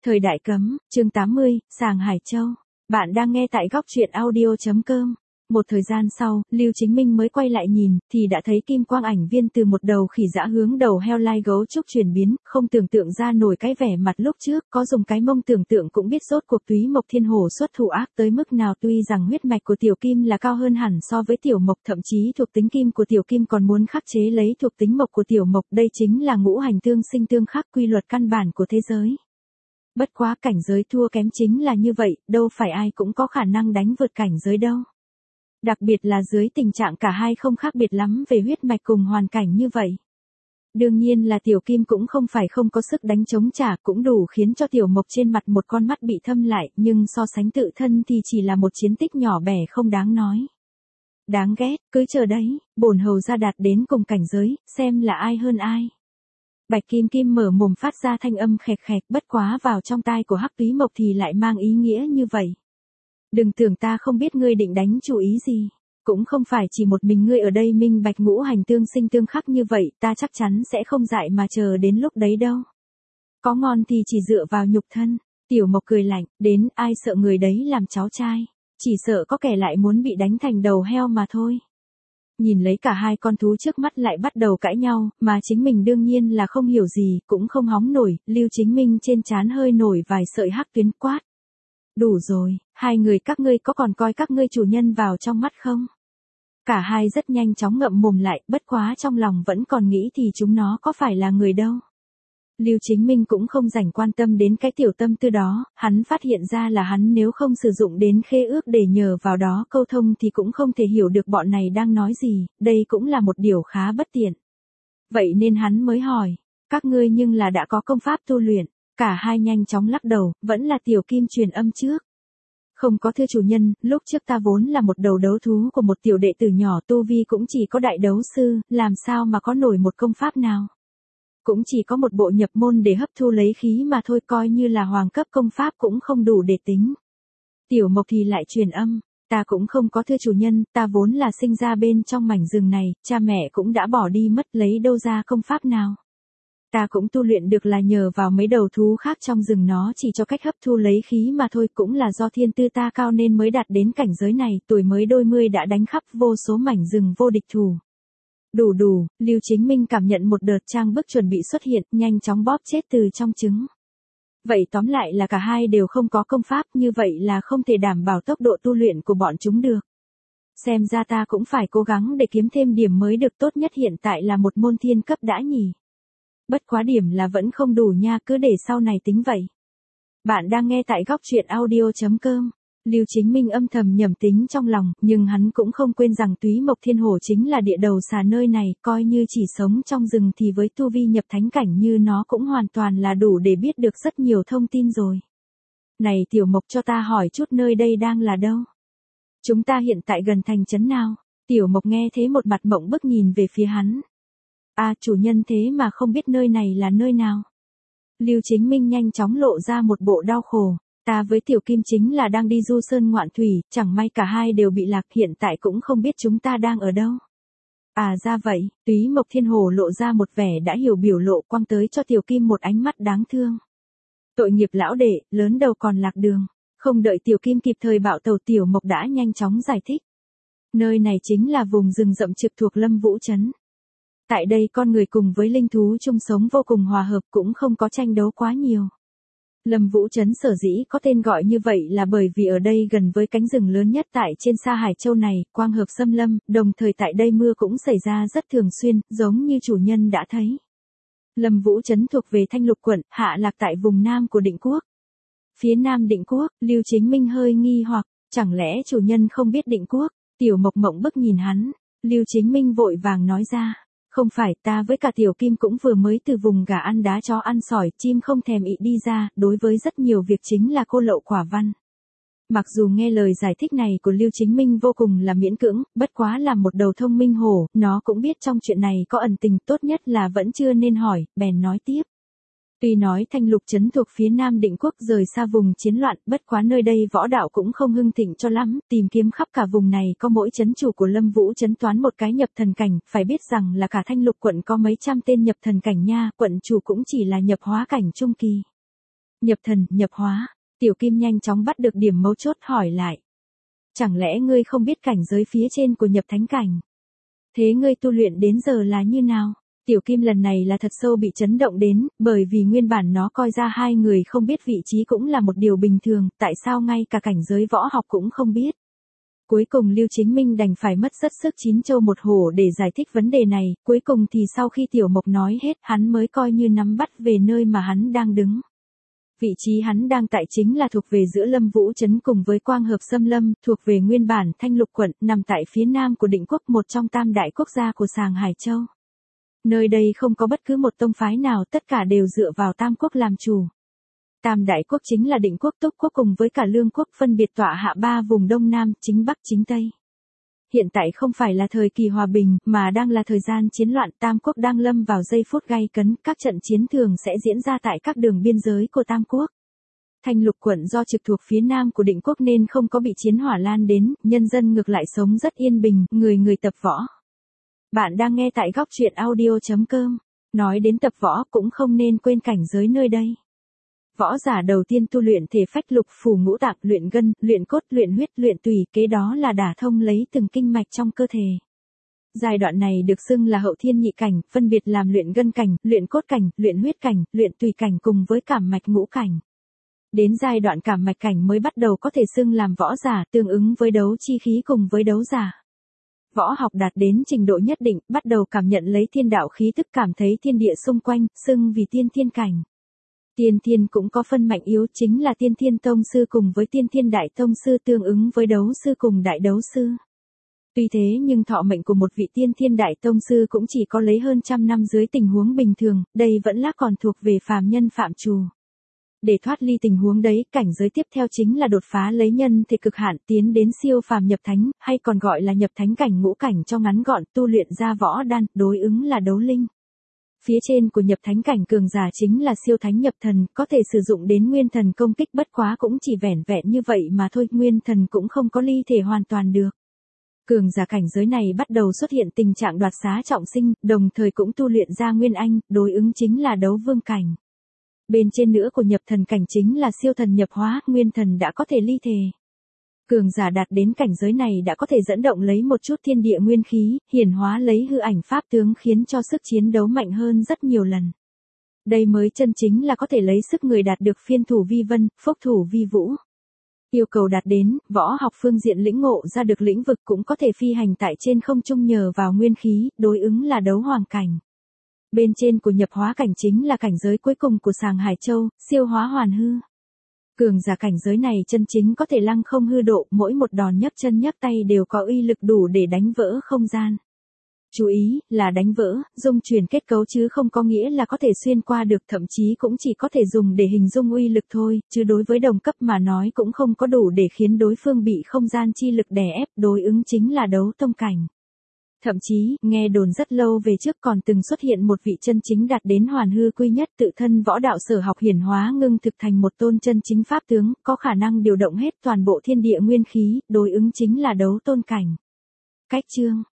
Thời đại cấm, chương 80, Sàng Hải Châu. Bạn đang nghe tại góc truyện audio.com. Một thời gian sau, Lưu Chính Minh mới quay lại nhìn, thì đã thấy kim quang ảnh viên từ một đầu khỉ dã hướng đầu heo lai gấu trúc chuyển biến, không tưởng tượng ra nổi cái vẻ mặt lúc trước, có dùng cái mông tưởng tượng cũng biết rốt cuộc Túy Mộc Thiên Hổ xuất thủ ác tới mức nào. Tuy rằng huyết mạch của Tiểu Kim là cao hơn hẳn so với Tiểu Mộc, thậm chí thuộc tính kim của Tiểu Kim còn muốn khắc chế lấy thuộc tính mộc của Tiểu Mộc, đây chính là ngũ hành tương sinh tương khắc, quy luật căn bản của thế giới. Bất quá cảnh giới thua kém chính là như vậy, đâu phải ai cũng có khả năng đánh vượt cảnh giới đâu. Đặc biệt là dưới tình trạng cả hai không khác biệt lắm về huyết mạch cùng hoàn cảnh như vậy. Đương nhiên là Tiểu Kim cũng không phải không có sức đánh chống trả, cũng đủ khiến cho Tiểu Mộc trên mặt một con mắt bị thâm lại, nhưng so sánh tự thân thì chỉ là một chiến tích nhỏ bé không đáng nói. Đáng ghét, cứ chờ đấy, bổn hầu ra đạt đến cùng cảnh giới, xem là ai hơn ai. Bạch Kim Kim mở mồm phát ra thanh âm khẹt khẹt, bất quá vào trong tai của Hắc Túy Mộc thì lại mang ý nghĩa như vậy. Đừng tưởng ta không biết ngươi định đánh chủ ý gì, cũng không phải chỉ một mình ngươi ở đây minh bạch ngũ hành tương sinh tương khắc như vậy, ta chắc chắn sẽ không dại mà chờ đến lúc đấy đâu. Có ngon thì chỉ dựa vào nhục thân. Tiểu Mộc cười lạnh, đến ai sợ người đấy làm cháu trai, chỉ sợ có kẻ lại muốn bị đánh thành đầu heo mà thôi. Nhìn lấy cả hai con thú trước mắt lại bắt đầu cãi nhau, mà chính mình đương nhiên là không hiểu gì, cũng không hóng nổi, Lưu Chính Minh trên trán hơi nổi vài sợi hắc tuyến quát. Đủ rồi, hai người các ngươi có còn coi các ngươi chủ nhân vào trong mắt không? Cả hai rất nhanh chóng ngậm mồm lại, bất quá trong lòng vẫn còn nghĩ thì chúng nó có phải là người đâu. Lưu Chính Minh cũng không rảnh quan tâm đến cái tiểu tâm tư đó, hắn phát hiện ra là hắn nếu không sử dụng đến khế ước để nhờ vào đó câu thông thì cũng không thể hiểu được bọn này đang nói gì, đây cũng là một điều khá bất tiện. Vậy nên hắn mới hỏi, các ngươi nhưng là đã có công pháp tu luyện, cả hai nhanh chóng lắc đầu, vẫn là Tiểu Kim truyền âm trước. Không có thưa chủ nhân, lúc trước ta vốn là một đầu đấu thú của một tiểu đệ tử nhỏ, tu vi cũng chỉ có đại đấu sư, làm sao mà có nổi một công pháp nào. Cũng chỉ có một bộ nhập môn để hấp thu lấy khí mà thôi, coi như là hoàng cấp công pháp cũng không đủ để tính. Tiểu Mộc thì lại truyền âm, ta cũng không có thưa chủ nhân, ta vốn là sinh ra bên trong mảnh rừng này, cha mẹ cũng đã bỏ đi mất, lấy đâu ra công pháp nào. Ta cũng tu luyện được là nhờ vào mấy đầu thú khác trong rừng, nó chỉ cho cách hấp thu lấy khí mà thôi, cũng là do thiên tư ta cao nên mới đạt đến cảnh giới này, tuổi mới đôi mươi đã đánh khắp vô số mảnh rừng vô địch thủ. Đủ, Lưu Chính Minh cảm nhận một đợt trang bức chuẩn bị xuất hiện, nhanh chóng bóp chết từ trong trứng. Vậy tóm lại là cả hai đều không có công pháp, như vậy là không thể đảm bảo tốc độ tu luyện của bọn chúng được. Xem ra ta cũng phải cố gắng để kiếm thêm điểm mới được, tốt nhất hiện tại là một môn thiên cấp đã nhỉ. Bất quá điểm là vẫn không đủ nha, cứ để sau này tính vậy. Bạn đang nghe tại góc truyện audio.com. Lưu Chính Minh âm thầm nhẩm tính trong lòng, nhưng hắn cũng không quên rằng Túy Mộc Thiên Hổ chính là địa đầu xà nơi này, coi như chỉ sống trong rừng thì với tu vi nhập thánh cảnh như nó cũng hoàn toàn là đủ để biết được rất nhiều thông tin rồi. Này Tiểu Mộc, cho ta hỏi chút, nơi đây đang là đâu? Chúng ta hiện tại gần thành trấn nào? Tiểu Mộc nghe thế một mặt mộng bức nhìn về phía hắn. Chủ nhân thế mà không biết nơi này là nơi nào. Lưu Chính Minh nhanh chóng lộ ra một bộ đau khổ. Ta với Tiểu Kim chính là đang đi du sơn ngoạn thủy, chẳng may cả hai đều bị lạc, hiện tại cũng không biết chúng ta đang ở đâu. Ra vậy, Túy Mộc Thiên Hổ lộ ra một vẻ đã hiểu biểu lộ, quăng tới cho Tiểu Kim một ánh mắt đáng thương. Tội nghiệp lão đệ, lớn đầu còn lạc đường. Không đợi Tiểu Kim kịp thời bạo tàu, Tiểu Mộc đã nhanh chóng giải thích. Nơi này chính là vùng rừng rậm trực thuộc Lâm Vũ Trấn. Tại đây con người cùng với linh thú chung sống vô cùng hòa hợp, cũng không có tranh đấu quá nhiều. Lâm Vũ Trấn sở dĩ có tên gọi như vậy là bởi vì ở đây gần với cánh rừng lớn nhất tại trên Sa Hải Châu này, quang hợp xâm lâm, đồng thời tại đây mưa cũng xảy ra rất thường xuyên, giống như chủ nhân đã thấy. Lâm Vũ Trấn thuộc về Thanh Lục quận, hạ lạc tại vùng nam của Định Quốc. Phía nam Định Quốc, Lưu Chính Minh hơi nghi hoặc, chẳng lẽ chủ nhân không biết Định Quốc? Tiểu Mộc mộng bức nhìn hắn, Lưu Chính Minh vội vàng nói ra. Không phải, ta với cả Tiểu Kim cũng vừa mới từ vùng gà ăn đá chó ăn sỏi chim không thèm ị đi ra, đối với rất nhiều việc chính là cô lậu quả văn. Mặc dù nghe lời giải thích này của Lưu Chính Minh vô cùng là miễn cưỡng, bất quá là một đầu thông minh hổ, nó cũng biết trong chuyện này có ẩn tình, tốt nhất là vẫn chưa nên hỏi, bèn nói tiếp. Tuy nói Thanh Lục trấn thuộc phía nam Định Quốc rời xa vùng chiến loạn, bất quá nơi đây võ đạo cũng không hưng thịnh cho lắm, tìm kiếm khắp cả vùng này có mỗi trấn chủ của Lâm Vũ trấn toán một cái nhập thần cảnh, phải biết rằng là cả Thanh Lục quận có mấy trăm tên nhập thần cảnh nha, quận chủ cũng chỉ là nhập hóa cảnh trung kỳ. Nhập thần, nhập hóa. Tiểu Kim nhanh chóng bắt được điểm mấu chốt hỏi lại. Chẳng lẽ ngươi không biết cảnh giới phía trên của nhập thánh cảnh? Thế ngươi tu luyện đến giờ là như nào? Tiểu Kim lần này là thật sâu bị chấn động đến, bởi vì nguyên bản nó coi ra hai người không biết vị trí cũng là một điều bình thường, tại sao ngay cả cảnh giới võ học cũng không biết. Cuối cùng Lưu Chính Minh đành phải mất rất sức chín châu một hổ để giải thích vấn đề này, cuối cùng thì sau khi Tiểu Mộc nói hết hắn mới coi như nắm bắt về nơi mà hắn đang đứng. Vị trí hắn đang tại chính là thuộc về giữa Lâm Vũ Trấn cùng với Quang Hợp Xâm Lâm, thuộc về nguyên bản Thanh Lục quận, nằm tại phía nam của Định Quốc, một trong tam đại quốc gia của Sàng Hải Châu. Nơi đây không có bất cứ một tông phái nào, tất cả đều dựa vào Tam Quốc làm chủ. Tam đại quốc chính là Định Quốc, Túc Quốc cùng với cả Lương Quốc, phân biệt tọa hạ ba vùng Đông Nam, chính Bắc chính Tây. Hiện tại không phải là thời kỳ hòa bình, mà đang là thời gian chiến loạn. Tam Quốc đang lâm vào giây phút gay cấn, các trận chiến thường sẽ diễn ra tại các đường biên giới của Tam Quốc. Thanh Lục quận do trực thuộc phía nam của Định Quốc nên không có bị chiến hỏa lan đến, nhân dân ngược lại sống rất yên bình, người người tập võ. Bạn đang nghe tại góc truyện audio.com. Nói đến tập võ cũng không nên quên cảnh giới nơi đây. Võ giả đầu tiên tu luyện thể phách lục phủ ngũ tạng, luyện gân, luyện cốt, luyện huyết, luyện tùy, kế đó là đả thông lấy từng kinh mạch trong cơ thể. Giai đoạn này được xưng là hậu thiên nhị cảnh, phân biệt làm luyện gân cảnh, luyện cốt cảnh, luyện huyết cảnh, luyện tùy cảnh cùng với cảm mạch ngũ cảnh. Đến giai đoạn cảm mạch cảnh mới bắt đầu có thể xưng làm võ giả, tương ứng với đấu chi khí cùng với đấu giả. Võ học đạt đến trình độ nhất định, bắt đầu cảm nhận lấy thiên đạo khí tức, cảm thấy thiên địa xung quanh, xưng vì tiên thiên cảnh. Tiên thiên cũng có phân mạnh yếu, chính là tiên thiên tông sư cùng với tiên thiên đại tông sư, tương ứng với đấu sư cùng đại đấu sư. Tuy thế nhưng thọ mệnh của một vị tiên thiên đại tông sư cũng chỉ có lấy hơn trăm năm dưới tình huống bình thường, đây vẫn là còn thuộc về phàm nhân phạm trù. Để thoát ly tình huống đấy, cảnh giới tiếp theo chính là đột phá lấy nhân thể cực hạn, tiến đến siêu phàm nhập thánh, hay còn gọi là nhập thánh cảnh ngũ cảnh cho ngắn gọn, tu luyện ra võ đan, đối ứng là đấu linh. Phía trên của nhập thánh cảnh cường giả chính là siêu thánh nhập thần, có thể sử dụng đến nguyên thần công kích, bất quá cũng chỉ vẻn vẹn như vậy mà thôi, nguyên thần cũng không có ly thể hoàn toàn được. Cường giả cảnh giới này bắt đầu xuất hiện tình trạng đoạt xá trọng sinh, đồng thời cũng tu luyện ra nguyên anh, đối ứng chính là đấu vương cảnh. Bên trên nữa của nhập thần cảnh chính là siêu thần nhập hóa, nguyên thần đã có thể ly thể. Cường giả đạt đến cảnh giới này đã có thể dẫn động lấy một chút thiên địa nguyên khí, hiển hóa lấy hư ảnh pháp tướng, khiến cho sức chiến đấu mạnh hơn rất nhiều lần. Đây mới chân chính là có thể lấy sức người đạt được phiên thủ vi vân, phúc thủ vi vũ. Yêu cầu đạt đến, võ học phương diện lĩnh ngộ ra được lĩnh vực, cũng có thể phi hành tại trên không trung nhờ vào nguyên khí, đối ứng là đấu hoàng cảnh. Bên trên của nhập hóa cảnh chính là cảnh giới cuối cùng của Sàng Hải Châu, siêu hóa hoàn hư. Cường giả cảnh giới này chân chính có thể lăng không hư độ, mỗi một đòn nhấc chân nhấc tay đều có uy lực đủ để đánh vỡ không gian. Chú ý, là đánh vỡ, dung chuyển kết cấu chứ không có nghĩa là có thể xuyên qua được, thậm chí cũng chỉ có thể dùng để hình dung uy lực thôi, chứ đối với đồng cấp mà nói cũng không có đủ để khiến đối phương bị không gian chi lực đè ép, đối ứng chính là đấu tông cảnh. Thậm chí, nghe đồn rất lâu về trước còn từng xuất hiện một vị chân chính đạt đến hoàn hư quy nhất, tự thân võ đạo sở học hiển hóa ngưng thực thành một tôn chân chính pháp tướng, có khả năng điều động hết toàn bộ thiên địa nguyên khí, đối ứng chính là đấu tôn cảnh. Cách chương